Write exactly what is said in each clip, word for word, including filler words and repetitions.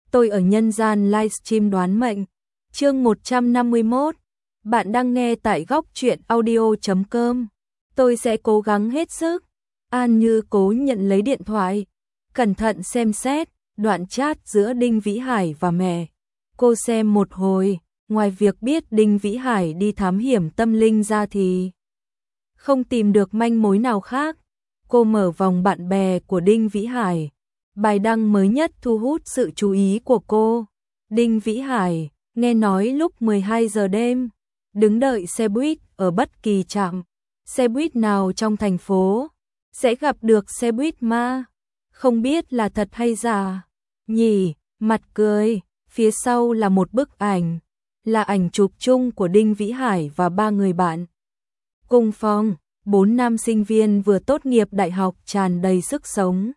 Tôi ở nhân gian livestream đoán mệnh. Chương một trăm năm mươi mốt. Bạn đang nghe tại góc truyện audio chấm com. Tôi sẽ cố gắng hết sức. An Như Cố nhận lấy điện thoại, cẩn thận xem xét đoạn chat giữa Đinh Vĩ Hải và mẹ. Cô xem một hồi, ngoài việc biết Đinh Vĩ Hải đi thám hiểm tâm linh ra thì không tìm được manh mối nào khác. Cô mở vòng bạn bè của Đinh Vĩ Hải. Bài đăng mới nhất thu hút sự chú ý của cô. Đinh Vĩ Hải, nghe nói lúc mười hai giờ đêm, đứng đợi xe buýt ở bất kỳ trạm xe buýt nào trong thành phố, sẽ gặp được xe buýt ma. Không biết là thật hay giả nhỉ? Mặt cười, phía sau là một bức ảnh, là ảnh chụp chung của Đinh Vĩ Hải và ba người bạn cùng phòng, bốn nam sinh viên vừa tốt nghiệp đại học tràn đầy sức sống.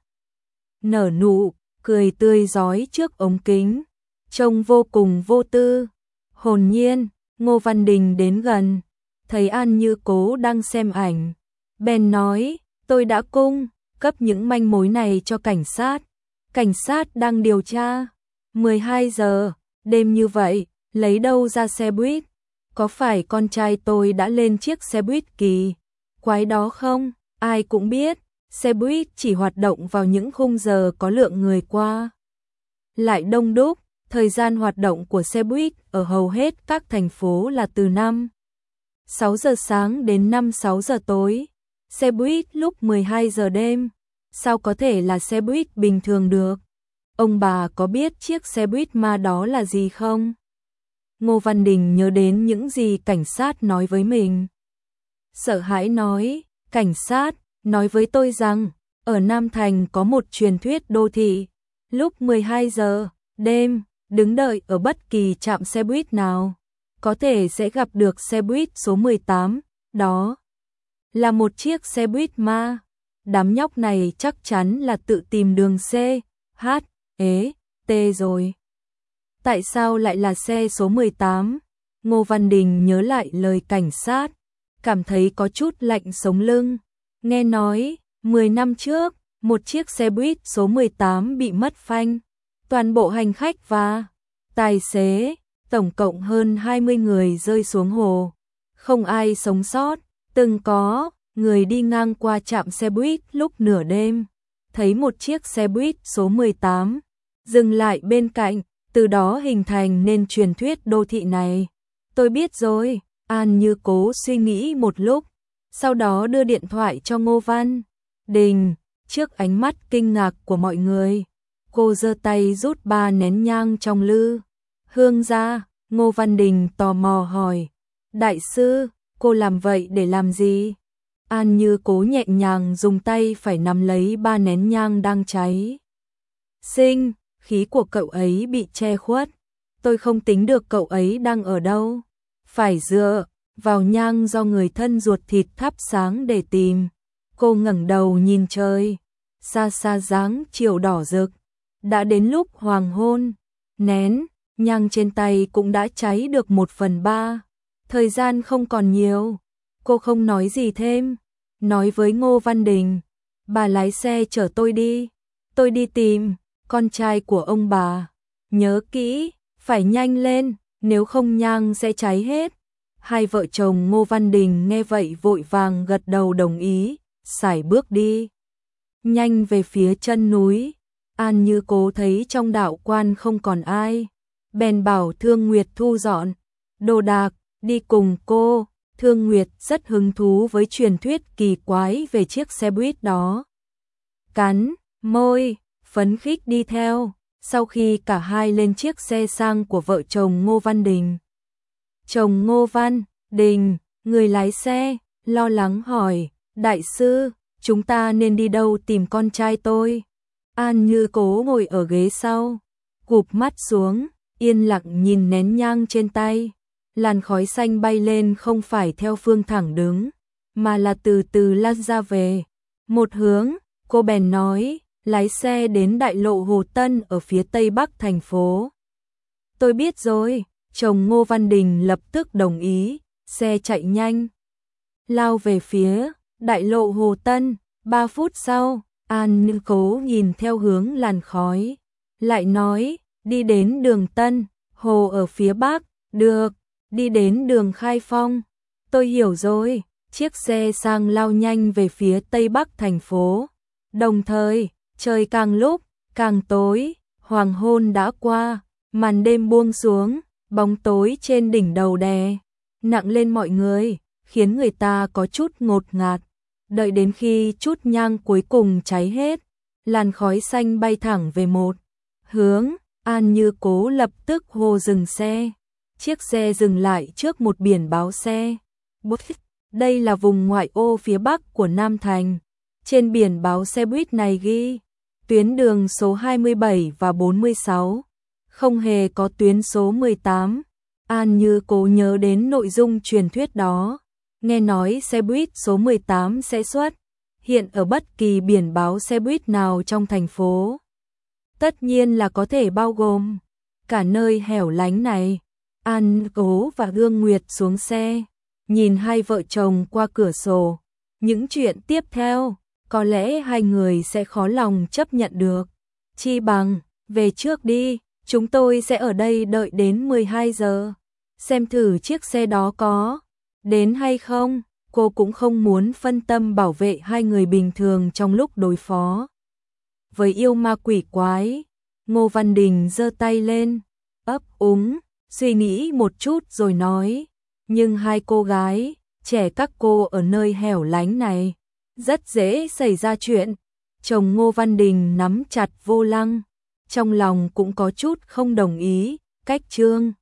Nở nụ, cười tươi rói trước ống kính, trông vô cùng vô tư, hồn nhiên. Ngô Văn Đình đến gần, thấy An Như Cố đang xem ảnh, bèn nói, tôi đã cung cấp những manh mối này cho cảnh sát. Cảnh sát đang điều tra. mười hai giờ, đêm như vậy, lấy đâu ra xe buýt? Có phải con trai tôi đã lên chiếc xe buýt kỳ quái đó không? Ai cũng biết, xe buýt chỉ hoạt động vào những khung giờ có lượng người qua lại đông đúc. Thời gian hoạt động của xe buýt ở hầu hết các thành phố là từ năm sáu giờ sáng đến năm sáu giờ tối. Xe buýt lúc mười hai giờ đêm, sao có thể là xe buýt bình thường được? Ông bà có biết chiếc xe buýt ma đó là gì không? Ngô Văn Đình nhớ đến những gì cảnh sát nói với mình. Sợ hãi nói, cảnh sát nói với tôi rằng, ở Nam Thành có một truyền thuyết đô thị, lúc mười hai giờ đêm, đứng đợi ở bất kỳ trạm xe buýt nào, có thể sẽ gặp được xe buýt số mười tám, đó là một chiếc xe buýt ma. Đám nhóc này chắc chắn là tự tìm đường C, H, E, T rồi. Tại sao lại là xe số mười tám? Ngô Văn Đình nhớ lại lời cảnh sát, cảm thấy có chút lạnh sống lưng. Nghe nói, mười năm trước, một chiếc xe buýt số mười tám bị mất phanh. Toàn bộ hành khách và tài xế, tổng cộng hơn hai mươi người rơi xuống hồ. Không ai sống sót. Từng có người đi ngang qua trạm xe buýt lúc nửa đêm, thấy một chiếc xe buýt số mười tám dừng lại bên cạnh, từ đó hình thành nên truyền thuyết đô thị này. Tôi biết rồi. An Như Cố suy nghĩ một lúc, sau đó đưa điện thoại cho Ngô Văn Đình. Trước ánh mắt kinh ngạc của mọi người, cô giơ tay rút ba nén nhang trong lư hương ra. Ngô Văn Đình tò mò hỏi, đại sư, cô làm vậy để làm gì? An Như Cố nhẹ nhàng dùng tay phải nắm lấy ba nén nhang đang cháy. Sinh khí của cậu ấy bị che khuất, tôi không tính được cậu ấy đang ở đâu, phải dựa vào nhang do người thân ruột thịt thắp sáng để tìm. Cô ngẩng đầu nhìn trời, xa xa dáng chiều đỏ rực, đã đến lúc hoàng hôn. Nén nhang trên tay cũng đã cháy được một phần ba, thời gian không còn nhiều. Cô không nói gì thêm, nói với Ngô Văn Đình, bà lái xe chở tôi đi, tôi đi tìm con trai của ông bà. Nhớ kỹ, phải nhanh lên, nếu không nhang sẽ cháy hết. Hai vợ chồng Ngô Văn Đình nghe vậy vội vàng gật đầu đồng ý, sải bước đi nhanh về phía chân núi. An Như Cố thấy trong đạo quan không còn ai, bèn bảo Thương Nguyệt thu dọn đồ đạc đi cùng cô. Thương Nguyệt rất hứng thú với truyền thuyết kỳ quái về chiếc xe buýt đó, cắn môi phấn khích đi theo. Sau khi cả hai lên chiếc xe sang của vợ chồng Ngô Văn Đình, chồng Ngô Văn Đình, người lái xe, lo lắng hỏi, đại sư, chúng ta nên đi đâu tìm con trai tôi? An Như Cố ngồi ở ghế sau, cụp mắt xuống, yên lặng nhìn nén nhang trên tay. Làn khói xanh bay lên không phải theo phương thẳng đứng, mà là từ từ lan ra về một hướng. Cô bèn nói, lái xe đến đại lộ Hồ Tân ở phía tây bắc thành phố. Tôi biết rồi. Chồng Ngô Văn Đình lập tức đồng ý, xe chạy nhanh lao về phía đại lộ Hồ Tân. Ba phút sau, An Như Cố nhìn theo hướng làn khói, lại nói, đi đến đường Tân, Hồ ở phía Bắc, được, đi đến đường Khai Phong. Tôi hiểu rồi, chiếc xe sang lao nhanh về phía Tây Bắc thành phố. Đồng thời, trời càng lúc, càng tối, hoàng hôn đã qua, màn đêm buông xuống, bóng tối trên đỉnh đầu đè nặng lên mọi người, khiến người ta có chút ngột ngạt. Đợi đến khi chút nhang cuối cùng cháy hết, làn khói xanh bay thẳng về một hướng, An Như Cố lập tức hô dừng xe. Chiếc xe dừng lại trước một biển báo xe. Đây là vùng ngoại ô phía bắc của Nam Thành. Trên biển báo xe buýt này ghi tuyến đường số hai mươi bảy và bốn mươi sáu, không hề có tuyến số mười tám. An Như Cố nhớ đến nội dung truyền thuyết đó, nghe nói xe buýt số mười tám sẽ xuất hiện ở bất kỳ biển báo xe buýt nào trong thành phố. Tất nhiên là có thể bao gồm cả nơi hẻo lánh này. An Cố và Gương Nguyệt xuống xe, nhìn hai vợ chồng qua cửa sổ. Những chuyện tiếp theo, có lẽ hai người sẽ khó lòng chấp nhận được. Chi bằng, về trước đi, chúng tôi sẽ ở đây đợi đến mười hai giờ. Xem thử chiếc xe đó có đến hay không. Cô cũng không muốn phân tâm bảo vệ hai người bình thường trong lúc đối phó với yêu ma quỷ quái. Ngô Văn Đình giơ tay lên, ấp úng, suy nghĩ một chút rồi nói, nhưng hai cô gái trẻ các cô ở nơi hẻo lánh này rất dễ xảy ra chuyện. Chồng Ngô Văn Đình nắm chặt vô lăng, trong lòng cũng có chút không đồng ý. Cách Trương